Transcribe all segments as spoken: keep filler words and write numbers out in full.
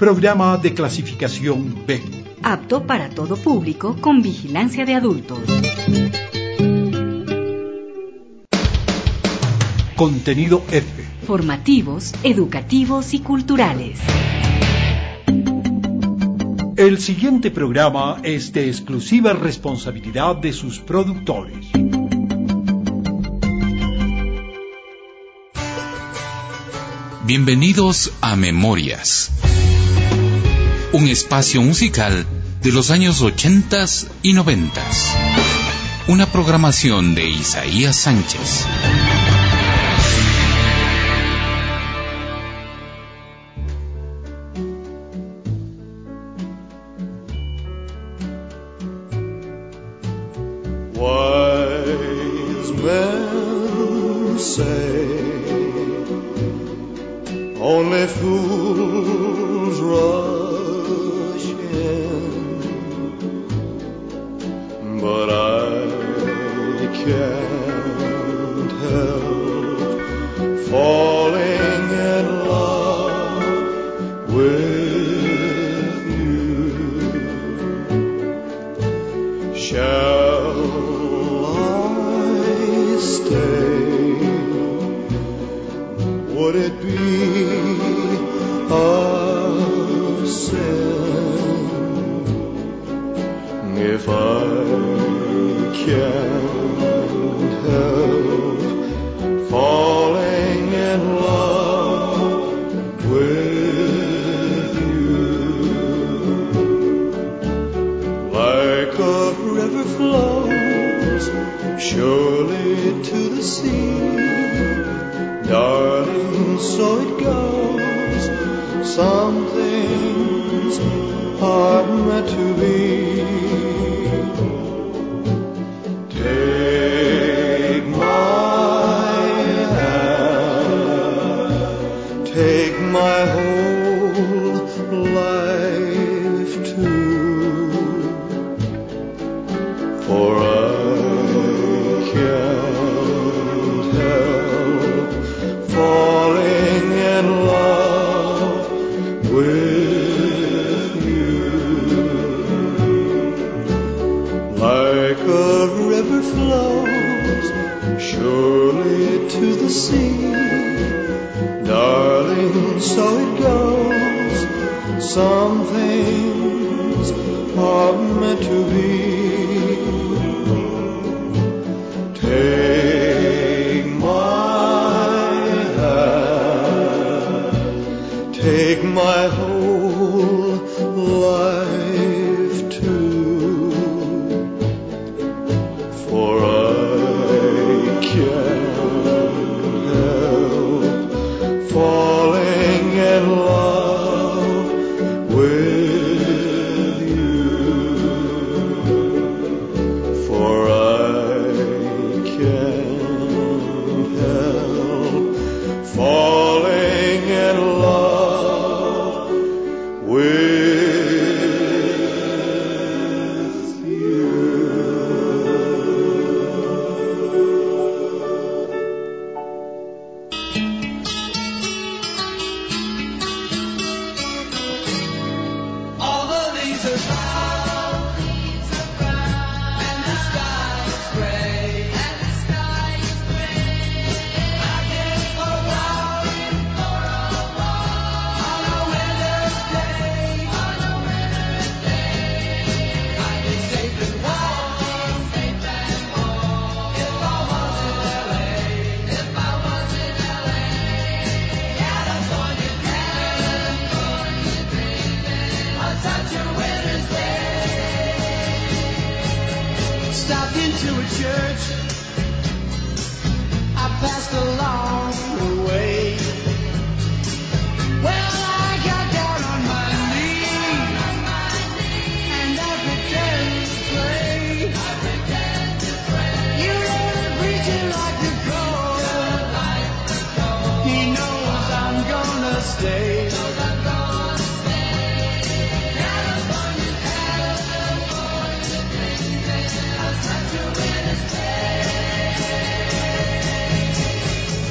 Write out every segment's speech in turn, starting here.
Programa de clasificación B. Apto para todo público con vigilancia de adultos. Contenido F. Formativos, educativos y culturales. El siguiente programa es de exclusiva responsabilidad de sus productores. Bienvenidos a Memorias, un espacio musical de los años ochentas y noventas. Una programación de Isaías Sánchez. Wise men say only fools rush in, but I can't help falling in love with you. Shall I stay? Would it be a sin if I can't help falling in love with you? Like a river flows surely to the sea, darling, so it goes. Some things are meant to be. Take my hand, take my whole life too, for I can't help falling in love with you. Like a river flows surely to the sea, darling, so it goes. Some things are meant to be. Take my hand, take my whole life too, for I can't help falling in love with you, for I can't help falling in love with you. All the leaves are brown, and the sky is gray. I can go out on a winter's day. I'd be safe and warm if I was in L A. California dreaming on such a winter's day. Stopped into a church I passed along the way. Well, I got down on my knees and I pretended to pray. You know the preacher like the cold. He knows I'm gonna stay. California dreaming on such a winter's day.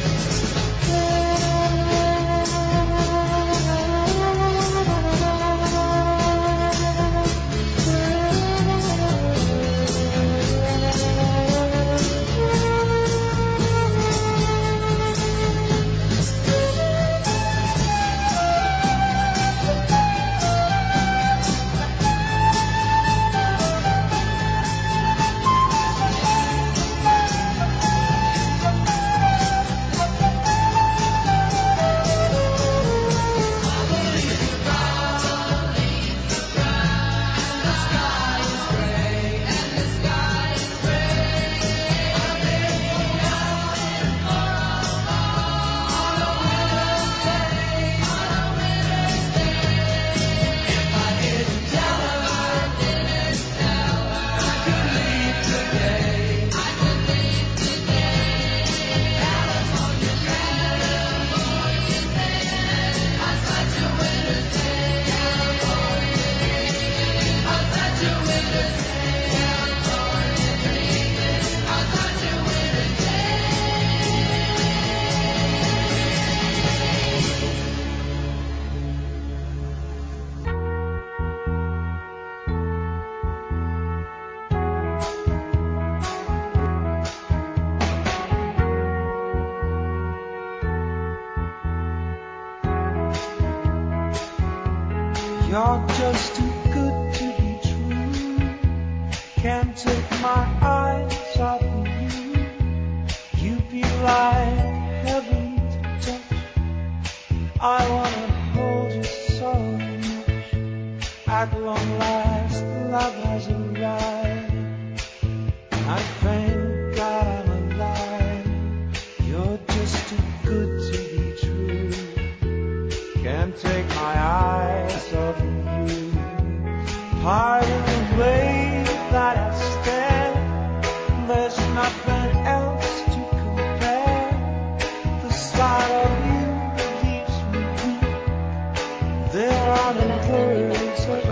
You're just too good to be true. Can't take my eyes off of you. You'd be like heaven to touch. I wanna hold you so much. At long last, love has arrived. I thank God I'm alive. You're just too good to be true. Can't take my eyes off of you. Pardon the way that I stand. There's nothing else to compare. The sight of you leaves me weak. There are no words of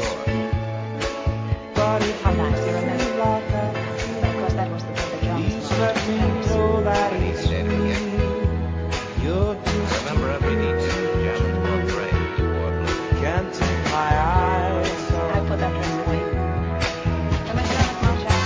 but if you feel like that, please let me know that it's true. You're just Remember every detail, German portrait toward blue. can't take my eyes off. I put that dress away. Yo me quedo en la plancha,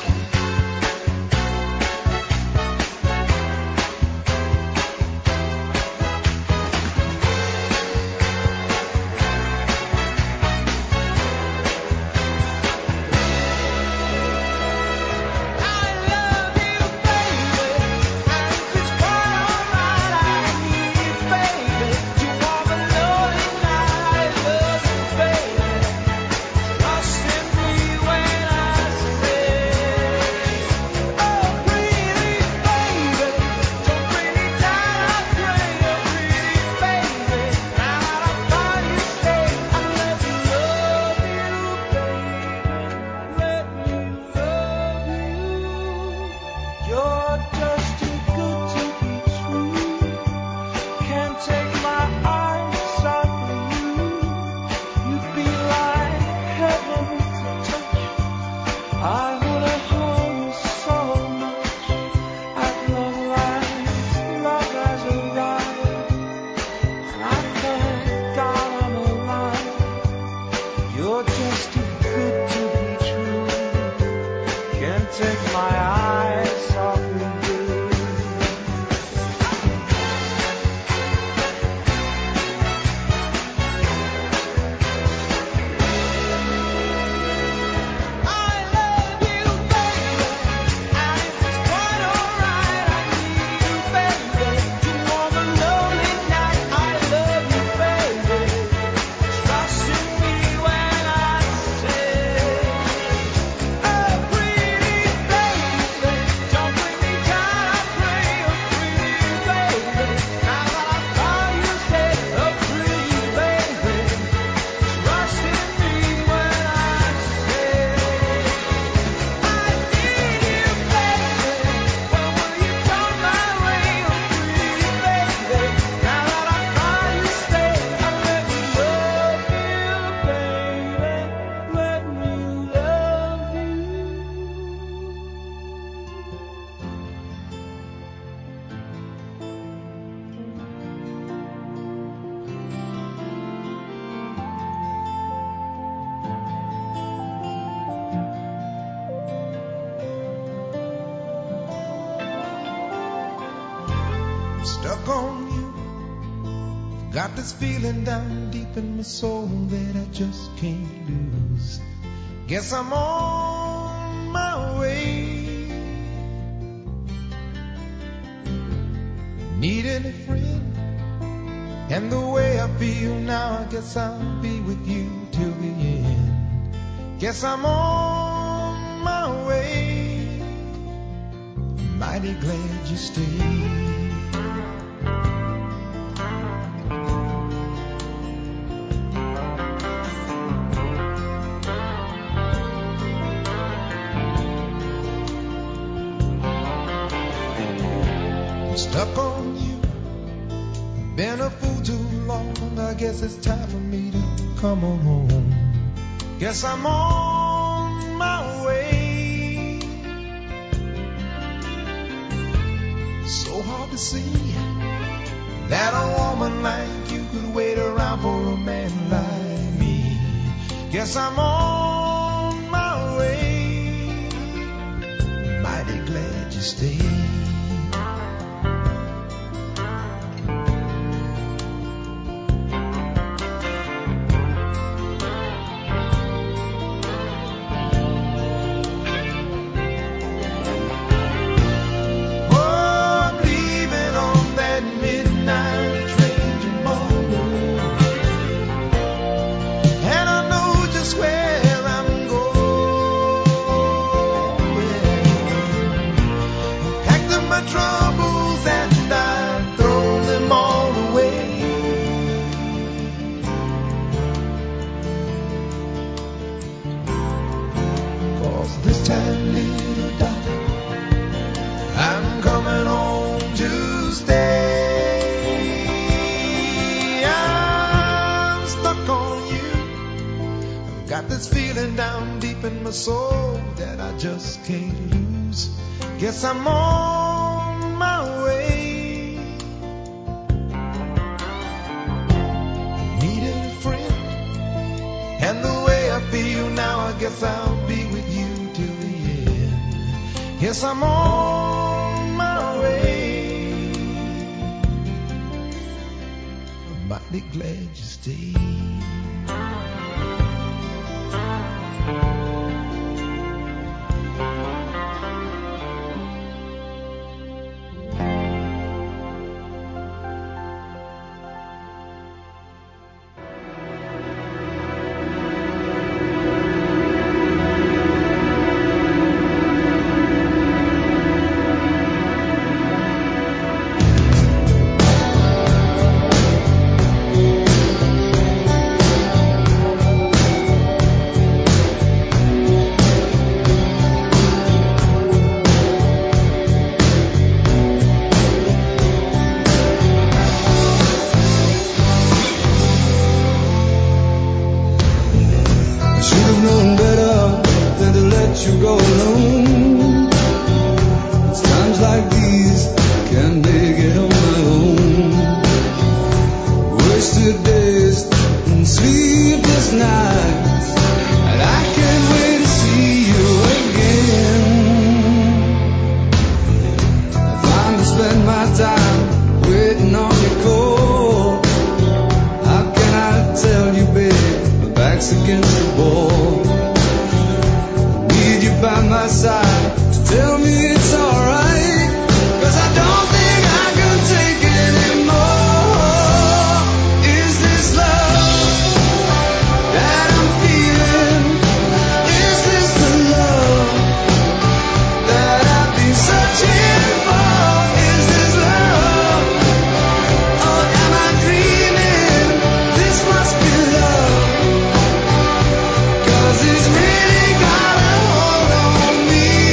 I love you, baby, and it's quite alright. I need you, baby, to warm a lonely night. I love you, baby. Trust in me when I say, oh, pretty baby, don't bring me down. I pray, oh, pretty baby. Now that I find you, stay. I let me love you, baby. Let me love you. You're just too good to be true. Can't take my eyes off of you. You'd be like heaven to touch. I wanna hold you so much. At long last, love has arrived. And I thank God I'm alive. You're just too good to be true. Can't take my eyes off of you. I love you, baby, and it's quite alright. I need you, baby, to warm a lonely night. I love you, baby. Trust in me when I say, oh, pretty baby, don't bring me down. I pray, oh, pretty baby. Now that I found you, say, oh, pretty baby. Trust in me when I say, I need you, baby. When will you come my way, oh, pretty baby? Now that I find you, stay. I let me love you, baby. Let me love I'm stuck on you. Got this feeling down deep in my soul that I just can't lose. Guess I'm on my way. Needing a friend, and the way I feel now, I guess I'll be with you till the end. Guess I'm on my way. Mighty glad you stayed. I'm stuck on you. Been a fool too long. I guess it's time for me to come on home. Guess I'm on my way. So hard to see that a woman like you could wait around for a man like me. Guess I'm on my way. Mighty glad you stayed. time, little darling, I'm coming home to stay. I'm stuck on you. I've got this feeling down deep in my soul that I just can't lose. Guess I'm on my way. Needed a friend, and the way I feel now, I guess I'll be with you till the end. Yes, I'm on my way. I'm mighty glad you stayed. It's really got a hold on me.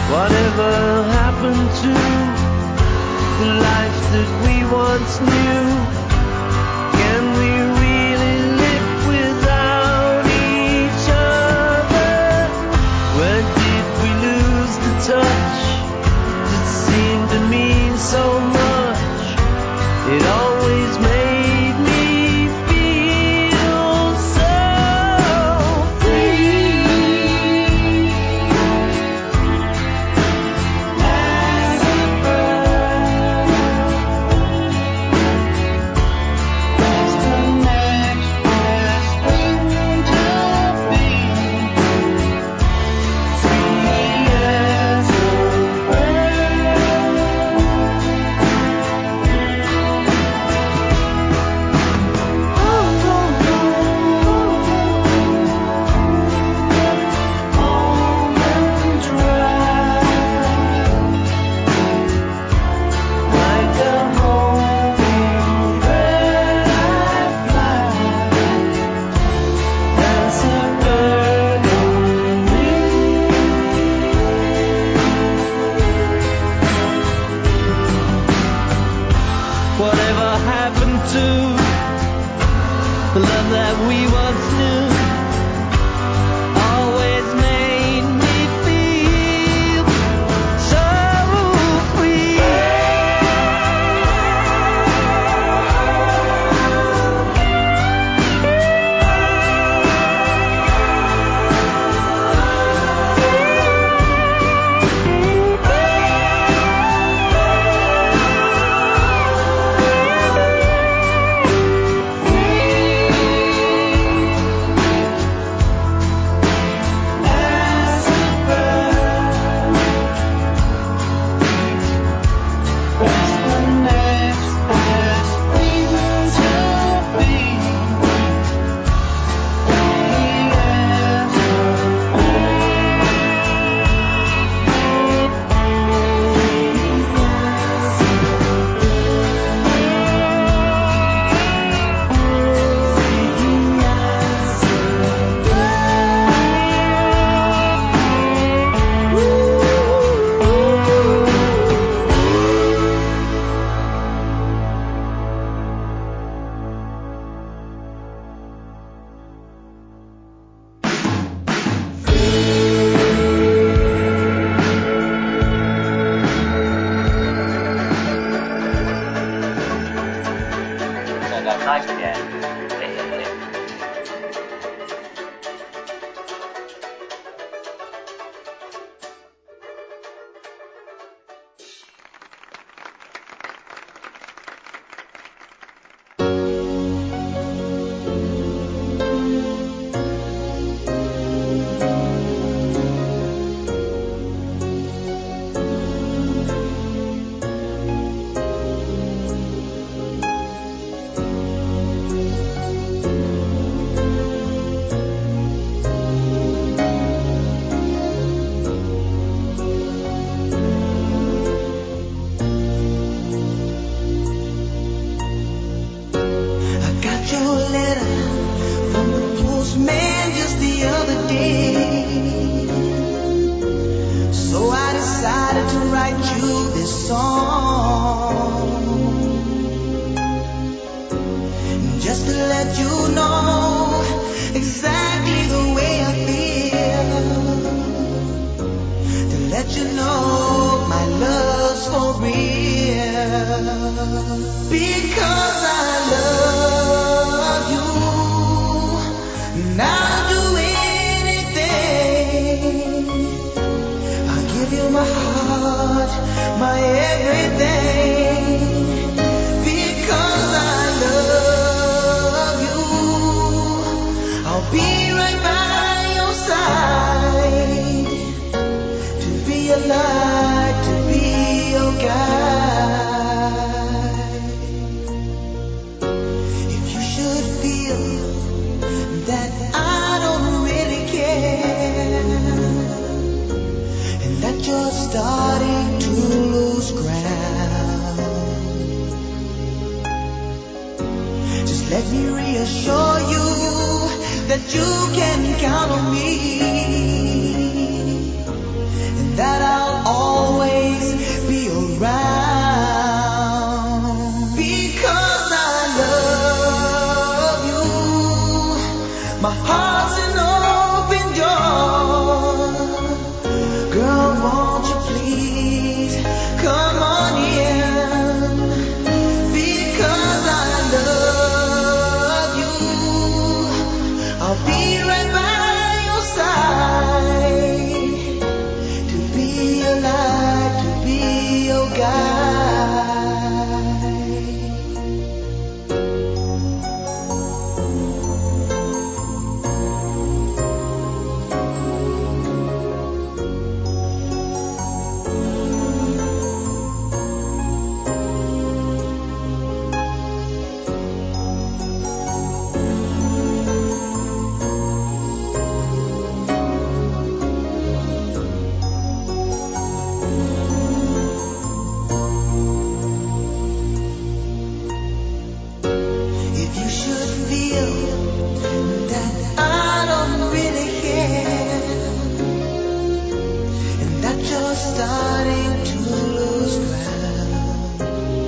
Whatever happened to the life that we once knew? Can we really live without each other? When did we lose the touch that seemed to mean so much? It always made me feel so free. As a bird, that's the next best thing to be. Free as a whatever happened to the love that we once knew? Always made me feel so free. As a bird, that's the next best thing to be. Free as a Nice piano. Play it, play it. I got your letter from the postman just the other day. So I decided to write you this song, just to let you know exactly the way I feel, to let you know my love's for real. Because I love you, and I'll do anything. I'll give you my heart, my everything. Because I love you, I'll be right by your side, to be your light, to be your guide. If you should feel that I don't really care, and that you're starting to lose ground, just let me reassure you that you can count on me, and that I'll starting to lose ground.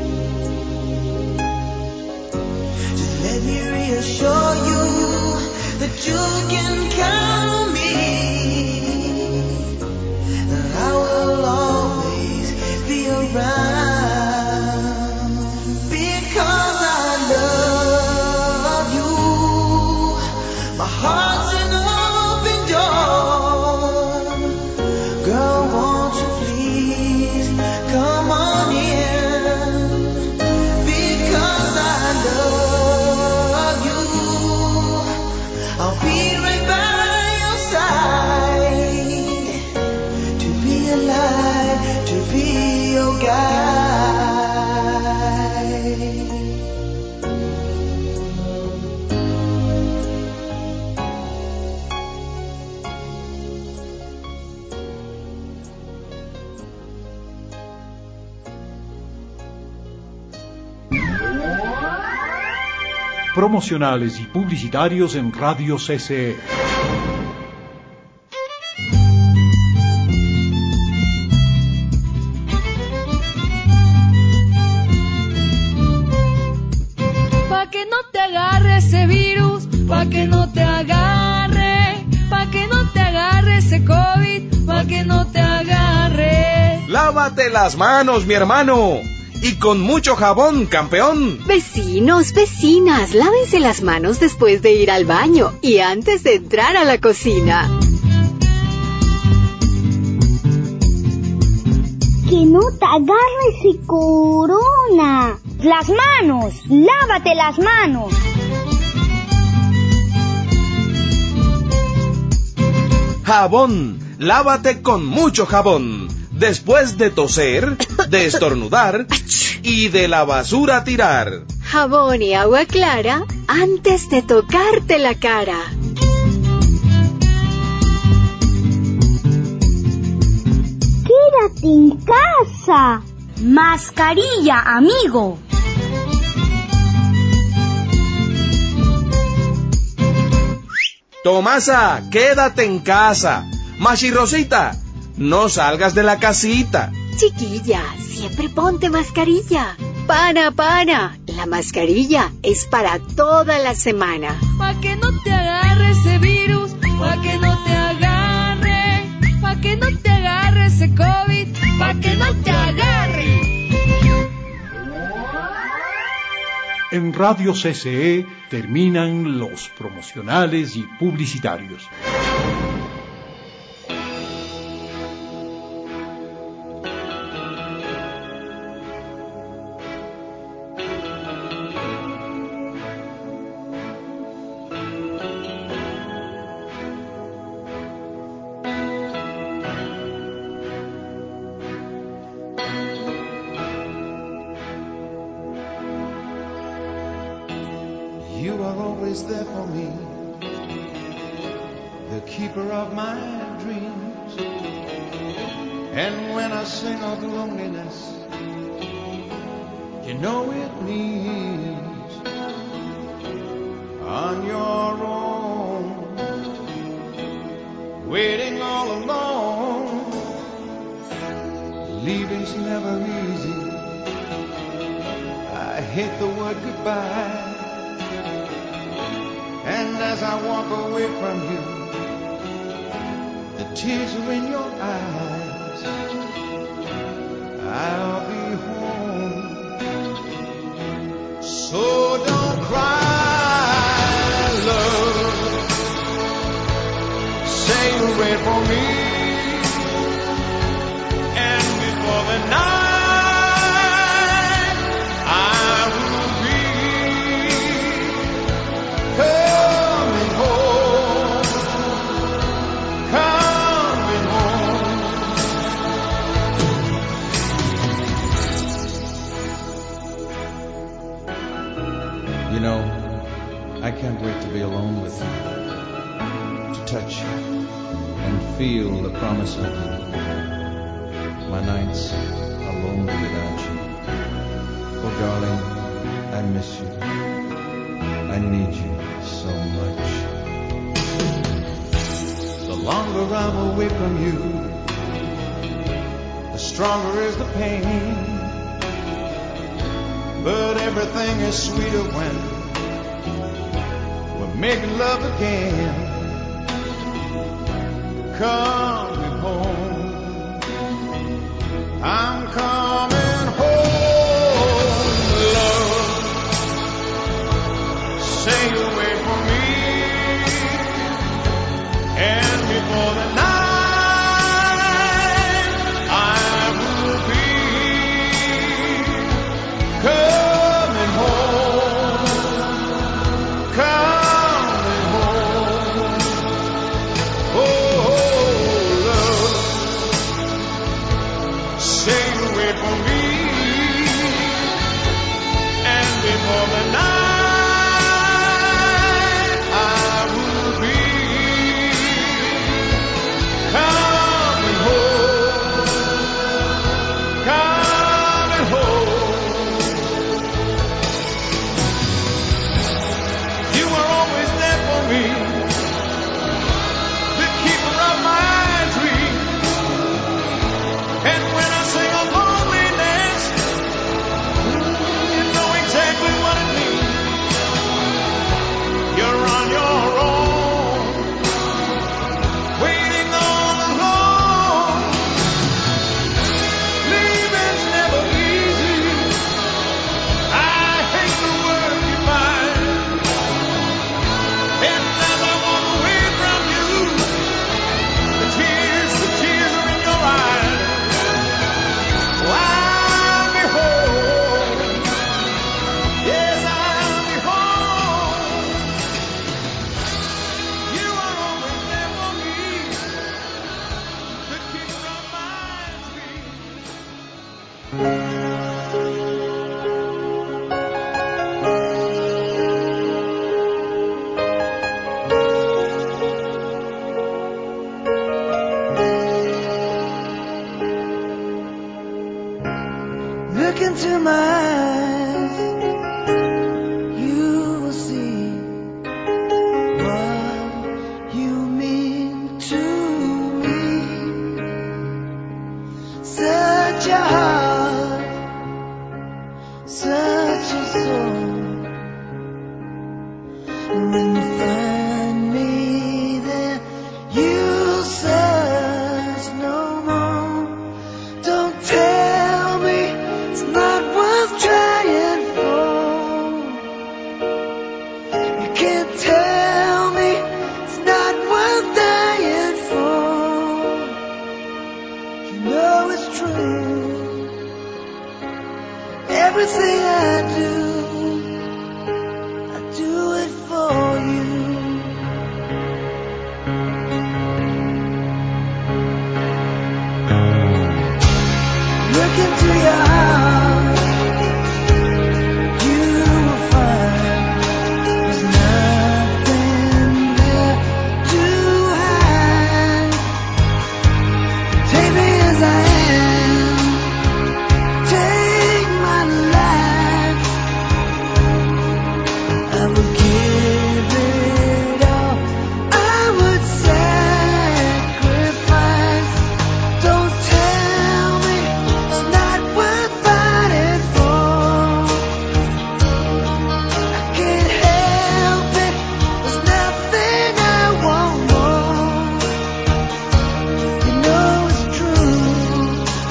Just let me reassure you that you can count on me, and I will always be around, because I love you. My heart's an open door. Girl, won't you please come on in, because I love you. I'll be right by your side, to be alive, to be your guide. Promocionales y publicitarios en Radio C C E. Pa' que no te agarre ese virus, pa' que no te agarre, pa' que no te agarre ese COVID, pa' que no te agarre. Lávate las manos, mi hermano. Y con mucho jabón, campeón. Vecinos, vecinas, lávense las manos después de ir al baño y antes de entrar a la cocina. Que no te agarre ese corona. Las manos, lávate las manos. Jabón, lávate con mucho jabón. Después de toser, de estornudar y de la basura tirar. Jabón y agua clara antes de tocarte la cara. Quédate en casa. Mascarilla, amigo. Tomasa, quédate en casa. Machirrosita, no salgas de la casita. Chiquilla, siempre ponte mascarilla. Pana, pana, la mascarilla es para toda la semana. Pa' que no te agarre ese virus, pa' que no te agarre, pa' que no te agarre ese COVID, pa' que no te agarre. En Radio C C E terminan los promocionales y publicitarios. You are always there for me, the keeper of my dreams. And when I sing of loneliness, you know it means on your own, waiting all alone. Leaving's never easy. I hate the word goodbye. And as I walk away from you, the tears are in your eyes. I'll be home, so don't cry, love. Say you'll wait for me, and before the night I will be coming home, coming home. You know, I can't wait to be alone with you, to touch you and feel the promise of you. My nights are lonely without you. Oh, darling, I miss you. I need you so much. The longer I'm away from you, stronger is the pain. But everything is sweeter when we're making love again. Coming home, I'm coming home, love. Say you'll wait for me, and before the night coming home, coming home. Oh, love, say you'll wait for me, and before the night I will be coming home, coming home. You were always there for me, the keeper of my dreams. And when I sing of loneliness, you know exactly what it means. You're on your own, waiting all alone. Leaving's never easy. I hate the word goodbye. And as I walk away from you, the tears, the tears are in your eyes. Oh, I'll be home. Yes, I'll be home. You are always there for me, the keeper of my dreams. Look into my eyes, you will see what you mean to me. Such a heart, such a soul. When you find me there, you'll search no more. Don't tell me it's not worth trying for. You can't tell me it's not worth dying for. You know it's true. Everything I do, I do it for you. Look into your heart, you will find there's nothing there to hide. Take me as I am, take my life. I would give it all, I would sacrifice. Don't tell me it's not worth fighting for. I can't help it, there's nothing I want more. You know it's true,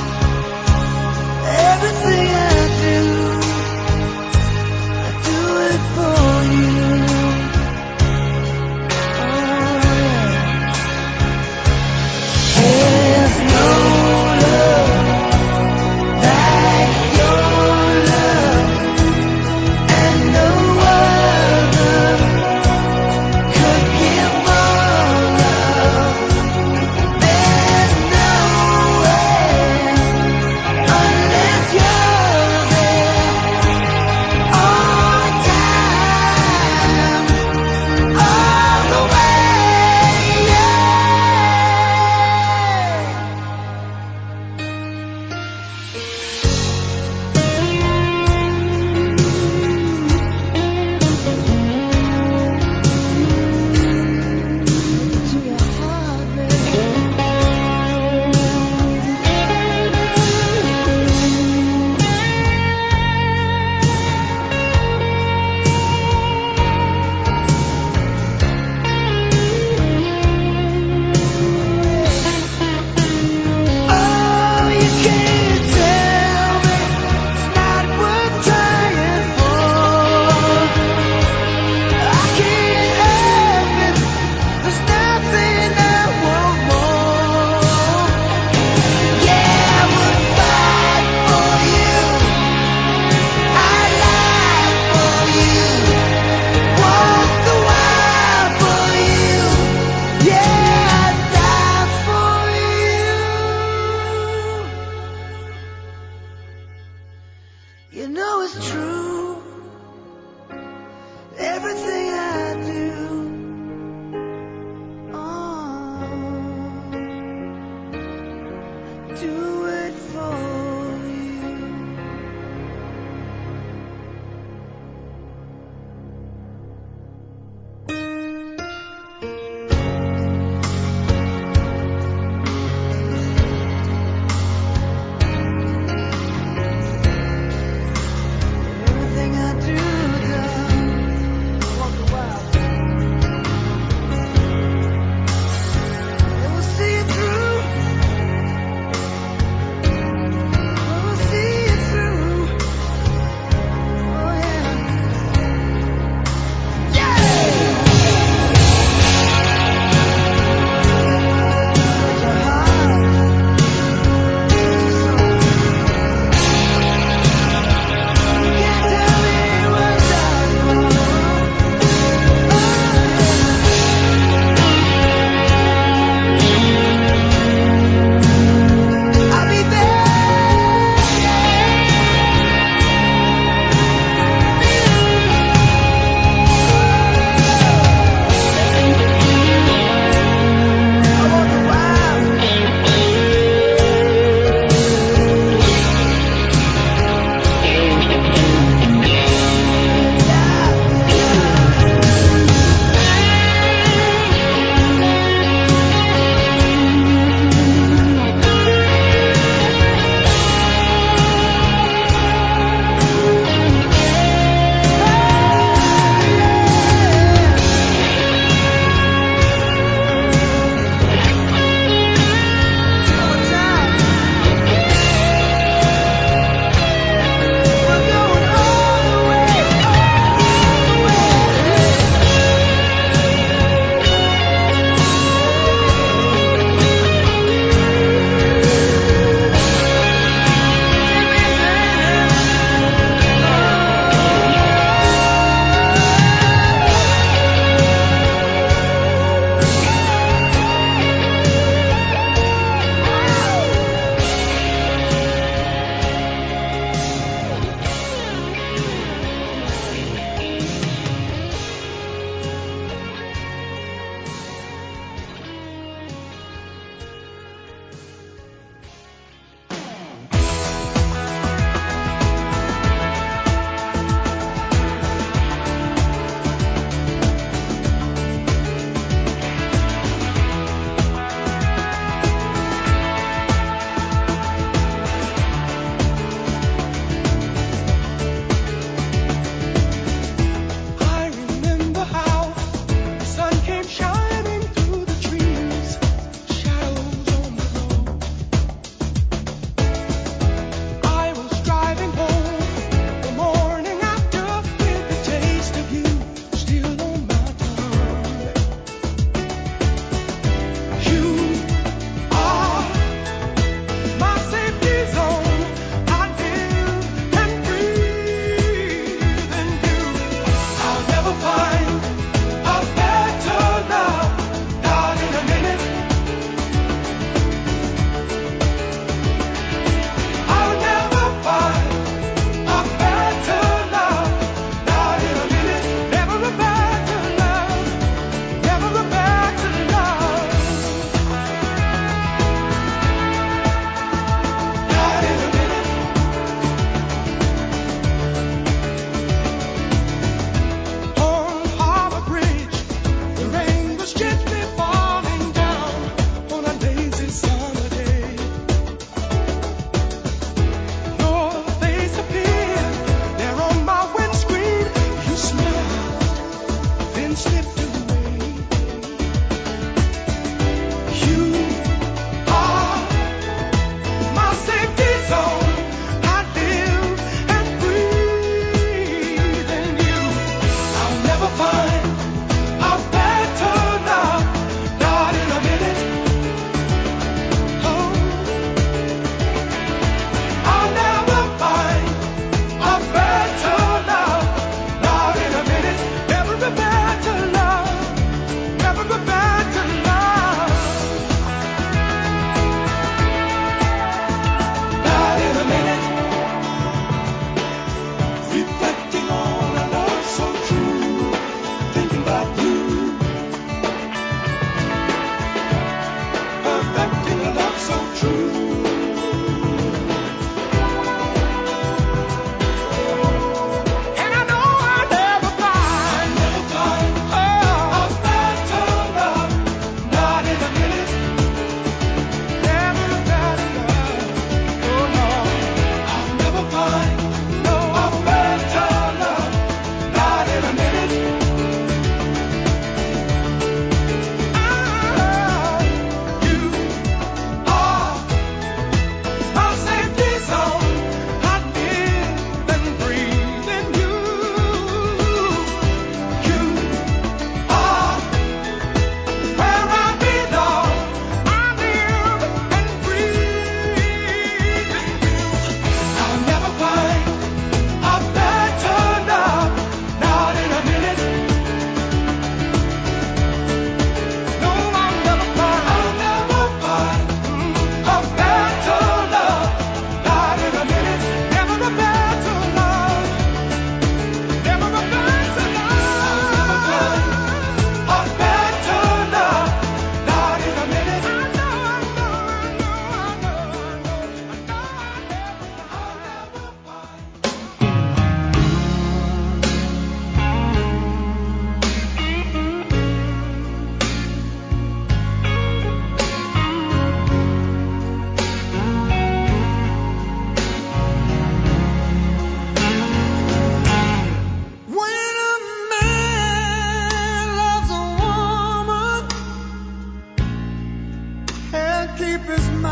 do it for you. Everything I do, down, walk a while. It will see it through.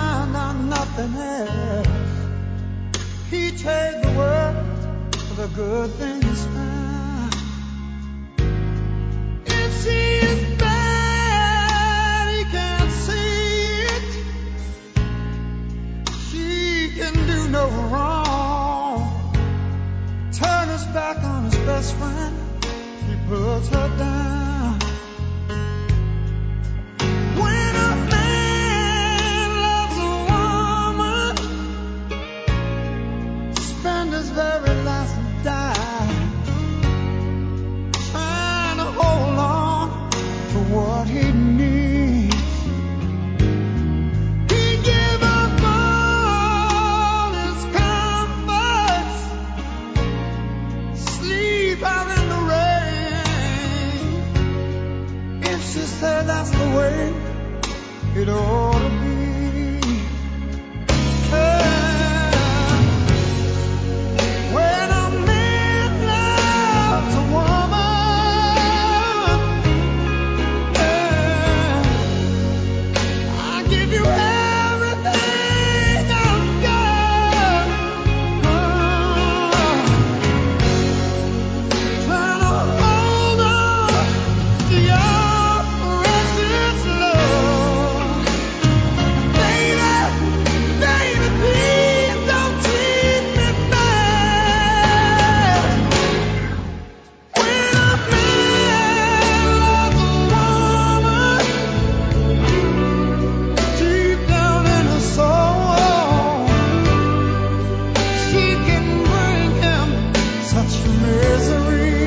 find out nothing else, he trade the world for the good things found. If she is bad, he can't see it. She can do no wrong. Turn his back on his best friend, he puts her down. When a man loves a woman, spend his very last dime trying to hold on to what he needs. He give up all his comforts, sleep out in the rain. If she said that's the way it ought to be. Yeah. When a man loves a woman, yeah, I give you everything I've got. Oh, trying to hold on to your precious love. Baby, baby, please don't treat me bad. When a man loves a woman, deep down in her soul, she can bring him such misery.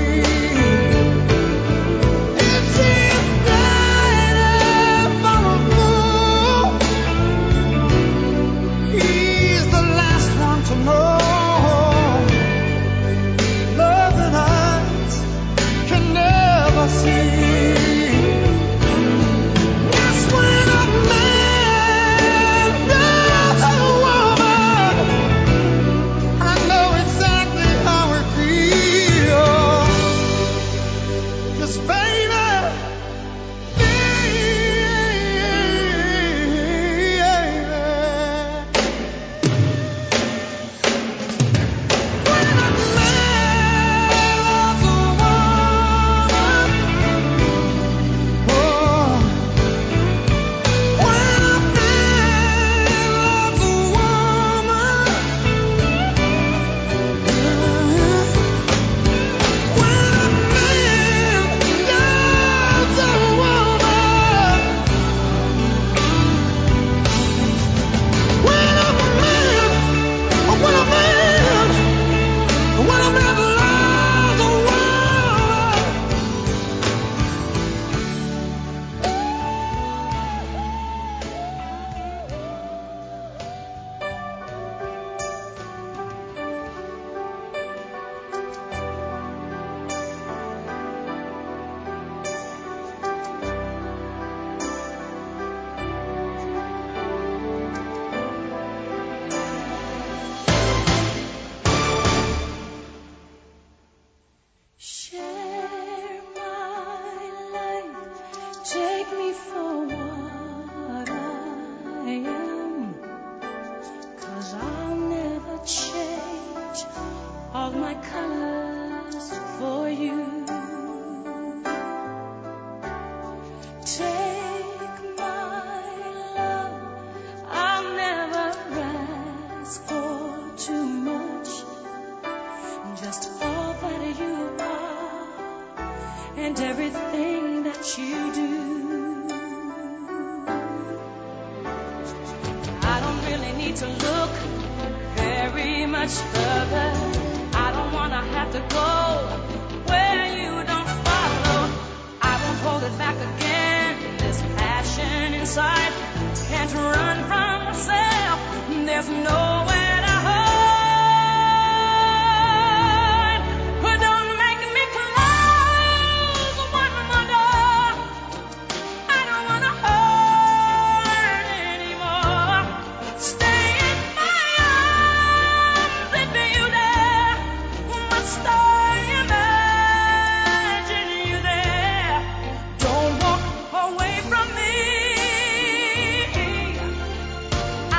If she's died for a fool, he's the last one to know. Love that eyes can never see. That's when a man loves a woman. I know exactly how it feels. 'Cause baby, Share my life, take me for what I am, 'cause I'll never change all my colors for you. Take my love, I'll never ask for too much, just all that you are and everything that you do. I don't really need to look very much further. I don't wanna have to go where you don't follow. I won't hold it back again. This passion inside can't run from myself. There's nowhere to hide. But don't make me close one more door. I don't wanna hurt anymore. Stay in my arms if you dare. Must I imagine you there? Don't walk away from me. I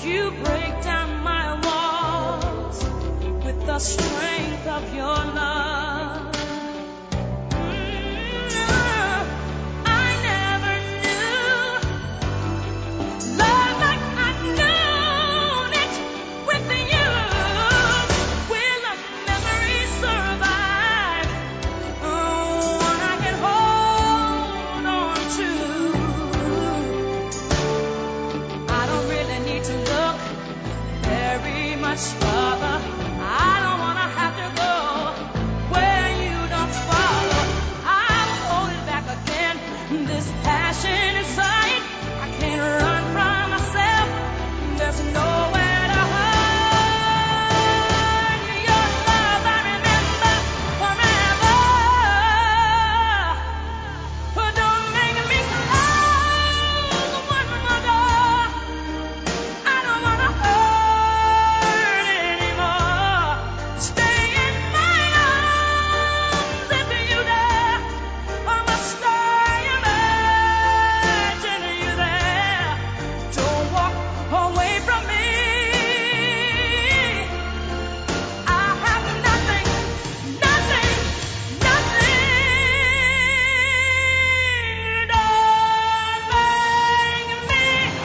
You break down my walls with the strength of your love. Mm, I never knew love like I've known it with you. Will a memory survive? Oh, one I can hold on to. I don't really need to look very much further. I don't wanna have to go where you don't follow. I'll hold it back again. This passion inside, I can't run from myself. There's nowhere to hide. Your love I remember forever. But don't make me close one more door. I don't wanna hurt anymore. Stay in my arms if you dare. I must stay imagine you there. Don't walk away from me. I have nothing, nothing, nothing. Don't make me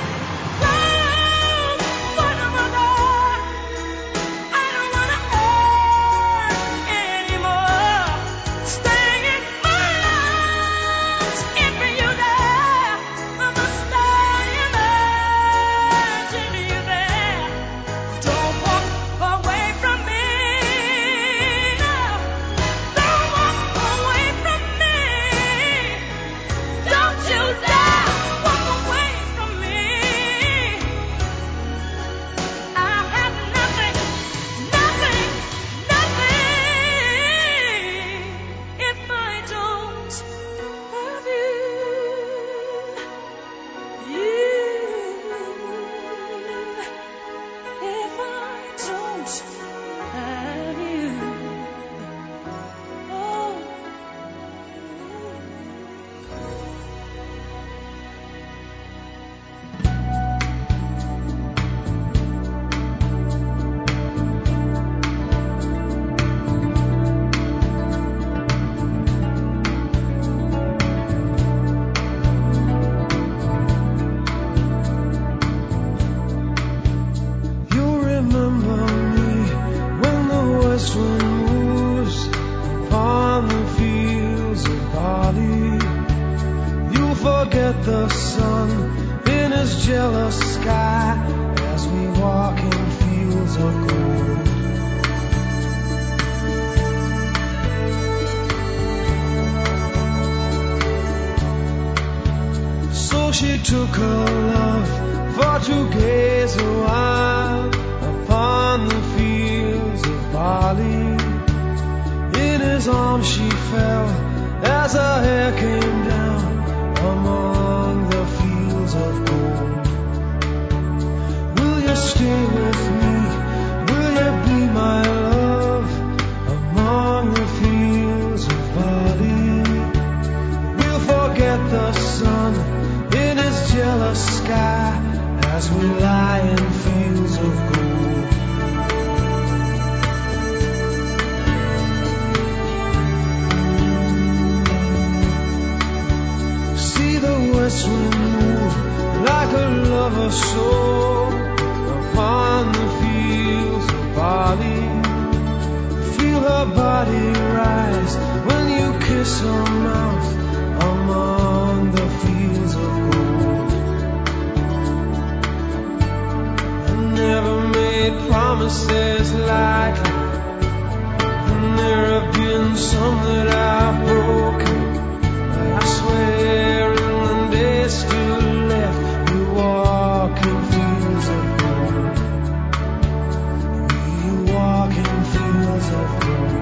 close one more door. I don't wanna hurt anymore. Stay in my arms if you dare. I must stay imagine you there. Don't walk away from me. No, don't walk away from me. Don't you dare walk away from me. I have nothing, nothing, nothing if I don't have you. You, if I don't have you. Oh. You'll remember me when the west wind moves upon the fields of barley. You'll forget the sun in his jealous sky as we walk in fields of gold. So she took her love for to gaze a while upon the fields of barley. In his arms she fell as her hair came down among the fields of gold. Will you stay with me? Will you be my love among the fields of barley? We'll forget the sun in his jealous sky as we lie in fields of gold. See the west wind move like a lover's soul upon the fields of barley. Feel her body rise when you kiss her mouth among the fields of gold. I never made promises lightly, and there have been some that I've broken. But I swear in the days still left, we walk in fields of gold. We walk in fields of gold.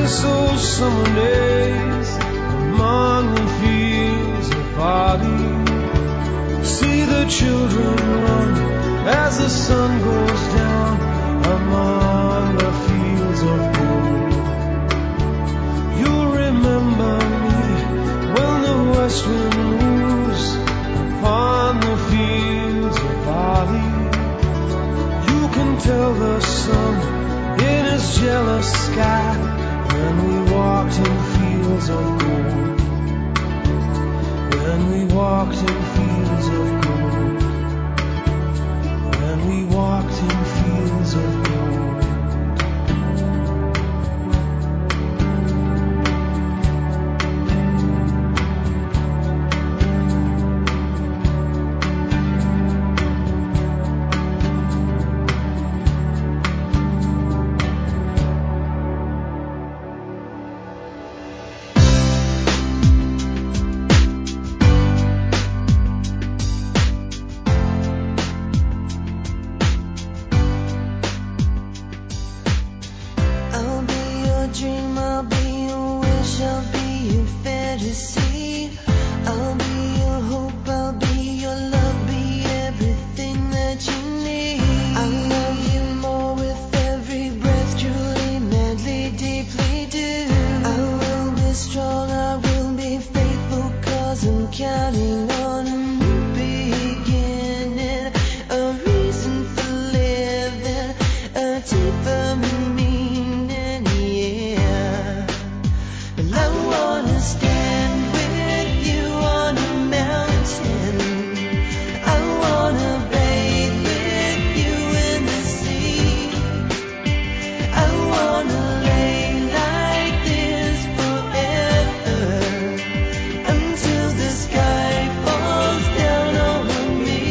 miss those summer days among the fields of barley. See the children run as the sun goes down among the fields of gold. You'll remember me when the west wind moves upon the fields of barley. You can tell the sun in his jealous sky when we walked in fields of gold. When we walked in fields of gold. When we walked in fields of gold. I'll be your dream, I'll be your wish, I'll be your fantasy. I'll be your hope, I'll be your love, be everything that you need. I love you more with every breath, truly, madly, deeply do. I will be strong, I will be faithful, cause I'm counting on a new beginning, a reason for living, a deeper meaning, yeah. And I wanna stand with you on a mountain. I wanna bathe with you in the sea. I wanna lay like this forever until the sky falls down over me.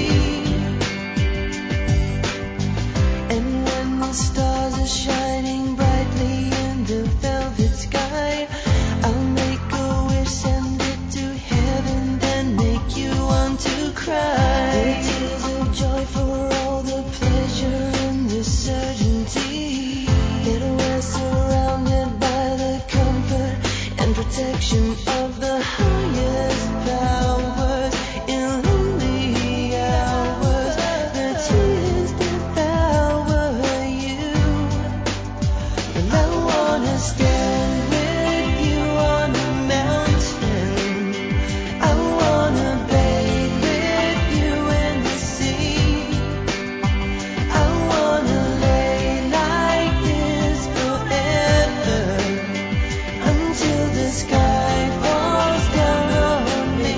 And when the stars are shining brightly in the velvet sky, I'll make a wish, send it to heaven, then make you want to cry. The tears of joy for all the pleasure and the certainty that we're surrounded by the comfort and protection of the highest powers. In lonely hours, the tears devour you. And I wanna stand with you on a mountain. I wanna bathe with you in the sea. I wanna lay like this forever until the sky falls down on me.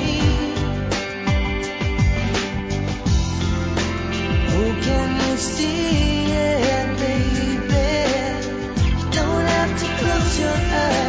Oh, can you see it, baby? You don't have to close your eyes.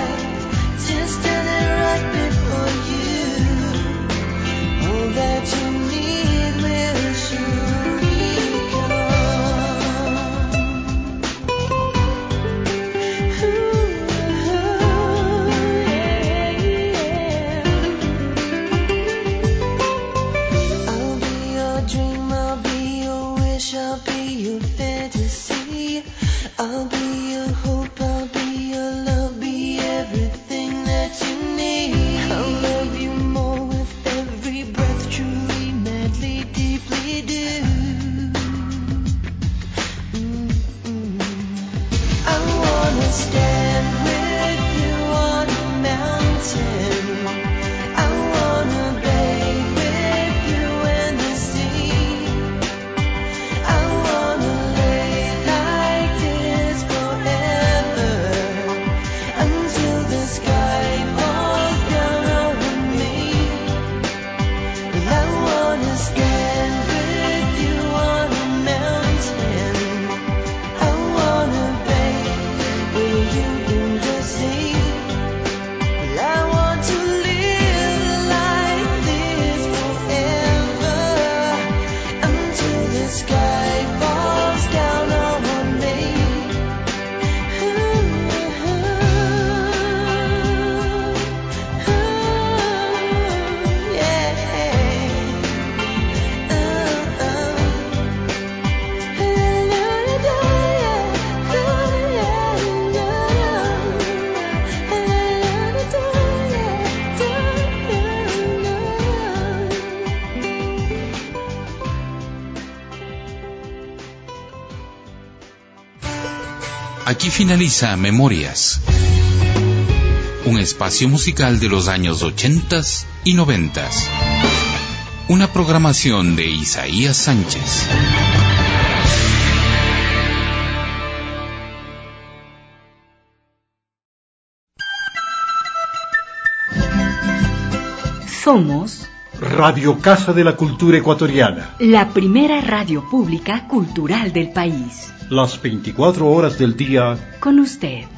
Aquí finaliza Memorias, un espacio musical de los años ochentas y noventas. Una programación de Isaías Sánchez. Somos Radio Casa de la Cultura Ecuatoriana. la primera radio pública cultural del país. Las veinticuatro horas del día. Con usted.